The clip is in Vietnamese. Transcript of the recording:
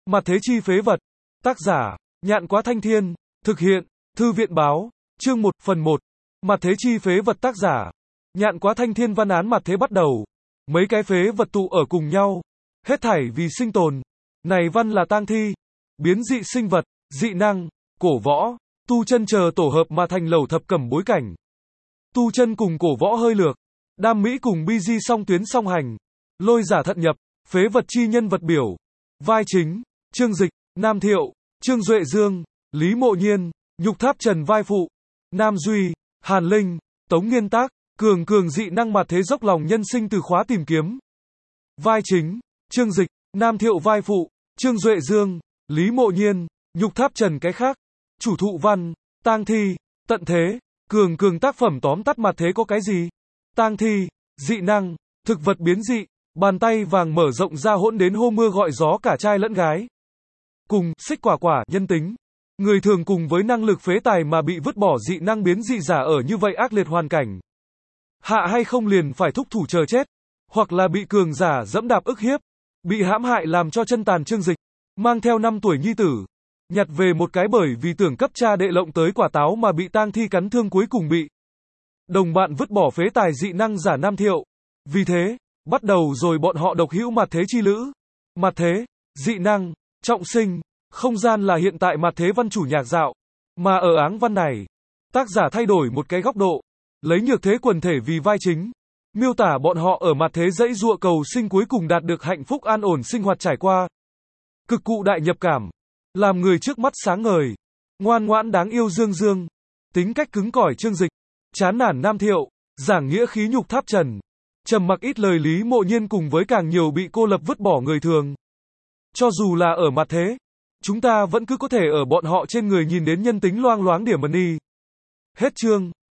Mặt thế chi phế vật. Tác giả, Nhạn Quá Thanh Thiên. Thực hiện, Thư viện Báo. Chương 1, phần 1. Mặt thế chi phế vật. Tác giả, Nhạn Quá Thanh Thiên. Văn án mặt thế bắt đầu. Mấy cái phế vật tụ ở cùng nhau. Hết thảy vì sinh tồn. Này văn là tang thi, biến dị sinh vật, dị năng, cổ võ, tu chân chờ tổ hợp mà thành lẩu thập cẩm bối cảnh. Tu chân cùng cổ võ hơi lược. Đam mỹ cùng bi di song tuyến song hành. Lôi giả thận nhập. Phế vật chi nhân vật biểu. Vai chính, Trương Dịch, Nam Thiệu, Trương Duệ Dương, Lý Mộ Nhiên, Nhục Tháp Trần. Vai phụ, Nam Duy, Hàn Linh, Tống Nghiên Tác, Cường dị năng mặt thế dốc lòng nhân sinh từ khóa tìm kiếm. Vai chính, Trương Dịch, Nam Thiệu. Vai phụ, Trương Duệ Dương, Lý Mộ Nhiên, Nhục Tháp Trần. Cái khác, chủ thụ văn, tang thi, tận thế, cường tác phẩm tóm tắt mặt thế có cái gì? Tang thi, dị năng, thực vật biến dị, bàn tay vàng mở rộng ra hỗn đến hô mưa gọi gió cả trai lẫn gái. Cùng, xích quả, nhân tính. Người thường cùng với năng lực phế tài mà bị vứt bỏ dị năng biến dị giả ở như vậy ác liệt hoàn cảnh. Hạ hay không liền phải thúc thủ chờ chết, hoặc là bị cường giả dẫm đạp ức hiếp, bị hãm hại làm cho chân tàn. Trương Dịch, mang theo 5 tuổi nhi tử, nhặt về một cái bởi vì tưởng cấp cha đệ lộng tới quả táo mà bị tang thi cắn thương, cuối cùng bị đồng bạn vứt bỏ phế tài dị năng giả Nam Thiệu. Vì thế, bắt đầu rồi bọn họ độc hữu mặt thế chi lữ. Mặt thế, dị năng, trọng sinh, không gian là hiện tại mặt thế văn chủ nhạc dạo. Mà ở áng văn này, tác giả thay đổi một cái góc độ, lấy nhược thế quần thể vì vai chính, miêu tả bọn họ ở mặt thế dãy dụa cầu sinh, cuối cùng đạt được hạnh phúc an ổn sinh hoạt, trải qua cực cụ đại nhập cảm, làm người trước mắt sáng ngời, ngoan ngoãn đáng yêu Dương, tính cách cứng cỏi Trương Dịch, chán nản Nam Thiệu, giảng nghĩa khí Nhục Tháp Trần, trầm mặc ít lời Lý Mộ Nhiên, cùng với càng nhiều bị cô lập vứt bỏ người thường. Cho dù là ở mặt thế, chúng ta vẫn cứ có thể ở bọn họ trên người nhìn đến nhân tính loang loáng điểm ẩn y. Hết chương.